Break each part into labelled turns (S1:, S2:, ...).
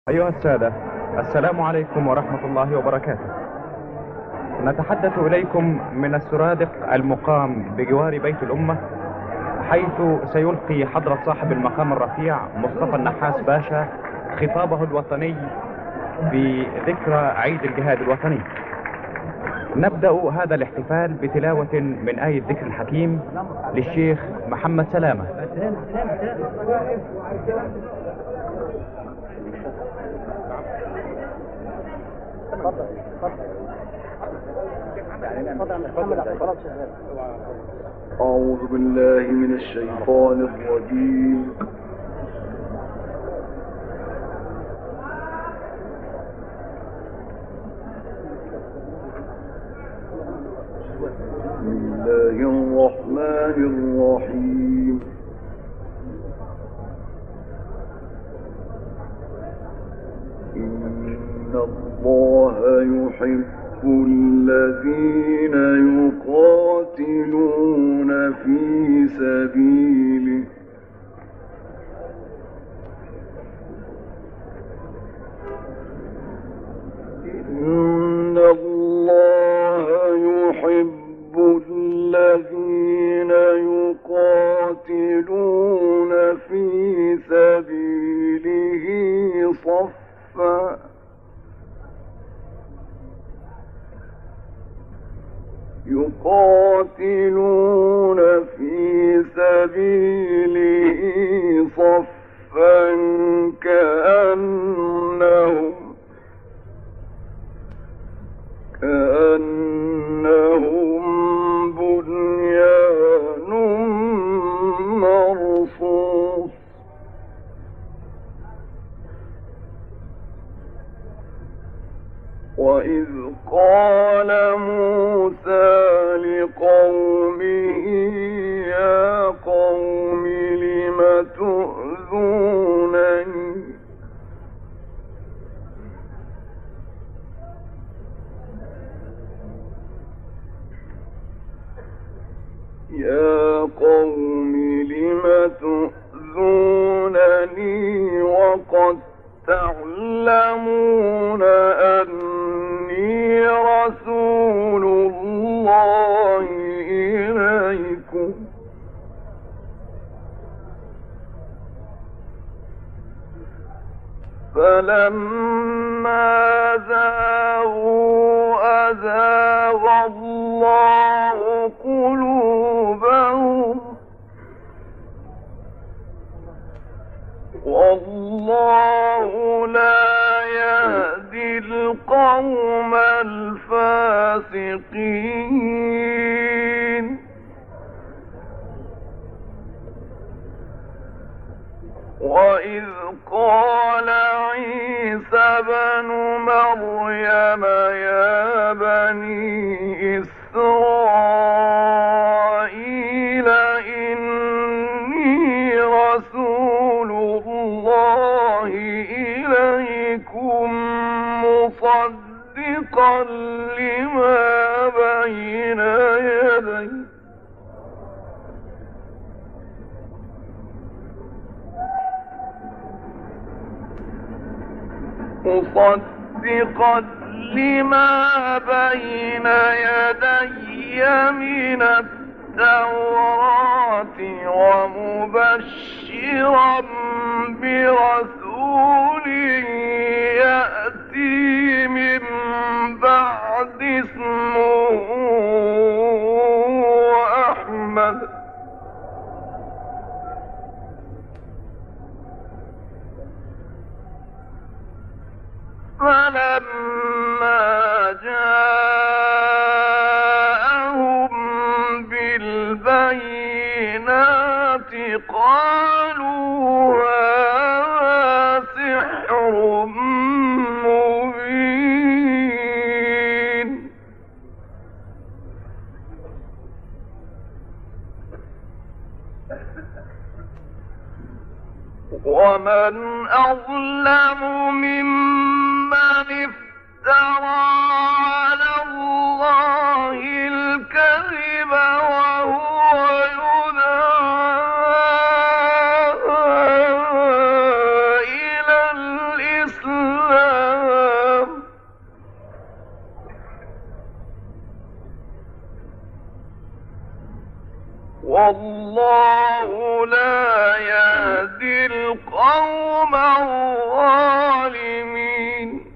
S1: أيها السادة، السلام عليكم ورحمة الله وبركاته. نتحدث إليكم من السرادق المقام بجوار بيت الأمة، حيث سيلقي حضرة صاحب المقام الرفيع مصطفى النحاس باشا خطابه الوطني بذكرى عيد الجهاد الوطني. نبدأ هذا الاحتفال بتلاوة من آية ذكر الحكيم للشيخ محمد سلامة.
S2: أعوذ بالله من الشيطان الرجيم. بسم الله الرحمن الرحيم. إن الله يحب الذين يقاتلون في سبيله إن الله يحب الذين يقاتلون في سبيله صفا يقاتلون في سبيله صفا كأنهم بنيان مرصوص وإذ قال موسى لقومه يا قوم لم تؤذونني وقد تعلمون أني رسول الله إليكم فلما زاغوا أزاغ الله قلوبهم والله لا يهدي القوم الفاسقين وإذ قال عيسى بن مريم يا بني إسرائيل إني رسول الله إليكم مصدقا لما بين يدي من التوراة ومبشرا برسول يأتي من بعد اسمه أحمد فلما جاءهم بالبينات قالوا هذا سحر مبين ومن أظلم ممن افترى على الله الكذب وهو يدعى إلى الإسلام والله لا يهدي القوم الظالمين.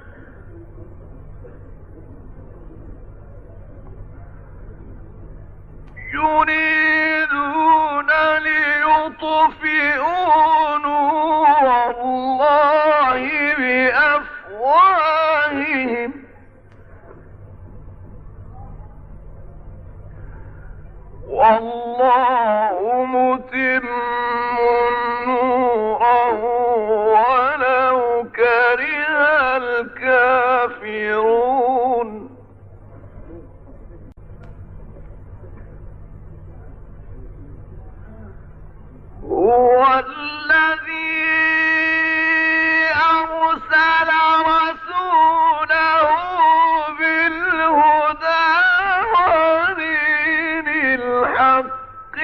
S2: يريدون ليطفئوا نور الله بأفواههم والله متم نوره ولو كره الكافرون. هو الذي أرسل رسوله بالهدى ودين الحق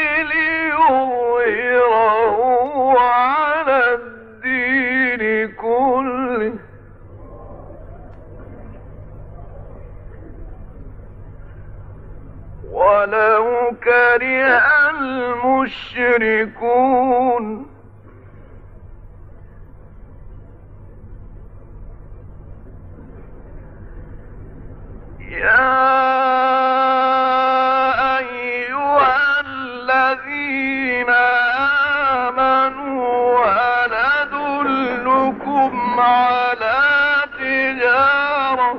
S2: ليظهره على الدين كله ولو كره المشركون. يا أيها الذين آمنوا هل أدلكم على تجارة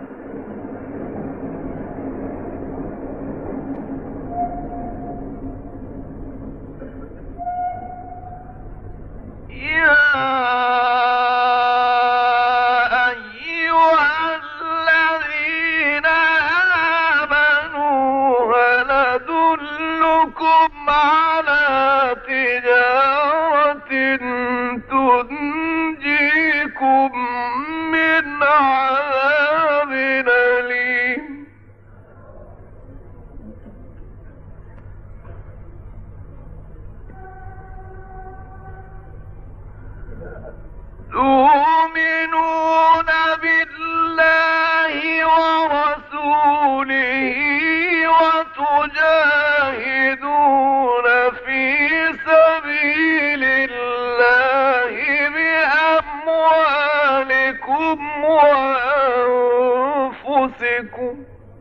S2: تنجيكم من عذاب أليم. تؤمنون بالله ورسوله وتجاهدون في سبيل الله بأموالكم وأنفسكم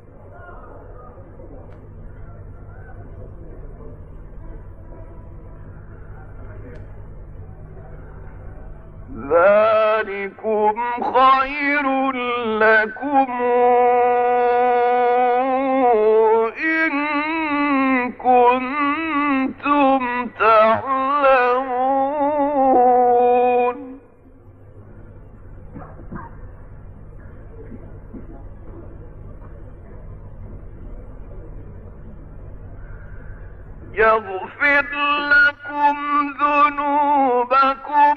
S2: ذلكم خير لكم إن كنتم تعلمون. يغفر لكم ذنوبكم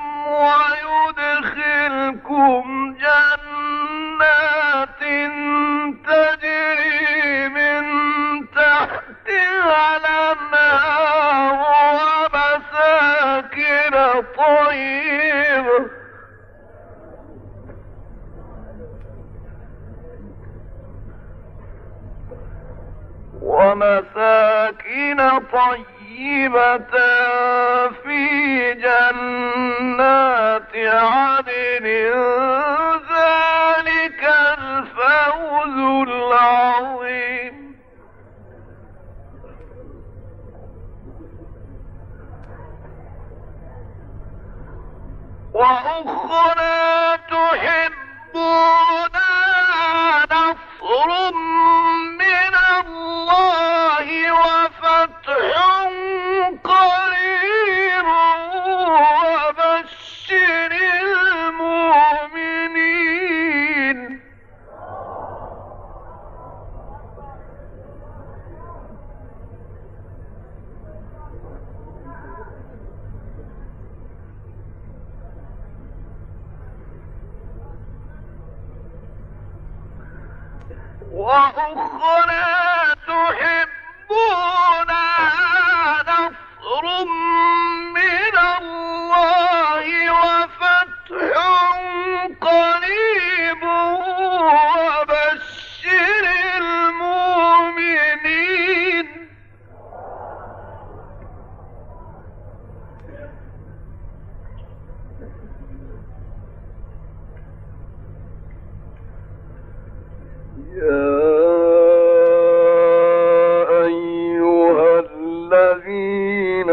S2: ويدخلكم جنات تجري من تحتها الأنهار ومساكن طيبة في جنات عدن ذلك الفوز العظيم. وأخرى تحبونها نصر من الله وفتح قريب وبشر المؤمنين. وأخرى تحبونها نصر من الله وفتح قريب وبشر المؤمنين. أيها الذين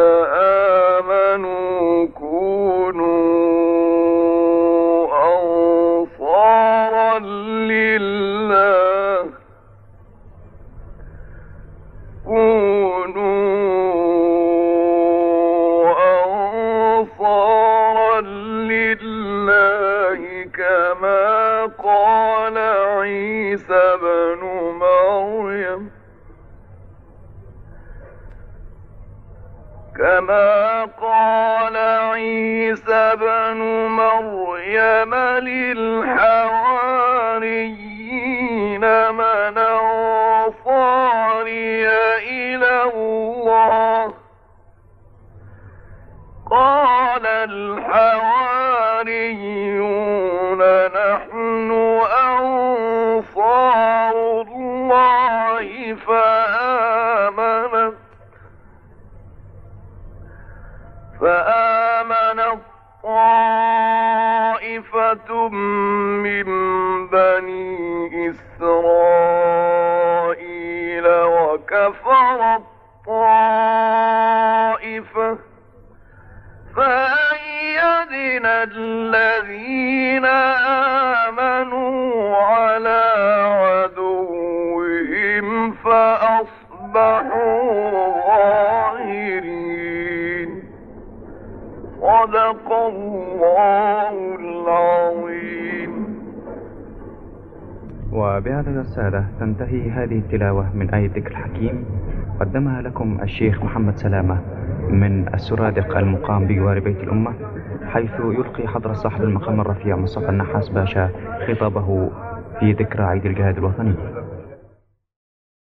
S2: آمنوا كونوا أنصارا لله كما قال عيسى بن مريم للحواريين من أنصاري إلى الله قال الحواريون نحن أنصار الله فآمنت طائفة من بني إسرائيل وكفرت طائفة فأيدنا الذين آمنوا على عدوهم فأصبحوا ظاهرين. صدق الله العظيم.
S1: وبهذا يا السادة تنتهي هذه التلاوة من آية الذكر الحكيم قدمها لكم الشيخ محمد سلامة من السرادق المقام بجوار بيت الأمة، حيث يلقي حضرة صاحب المقام الرفيع مصطفى النحاس باشا خطابه في ذكرى عيد الجهاد الوطني.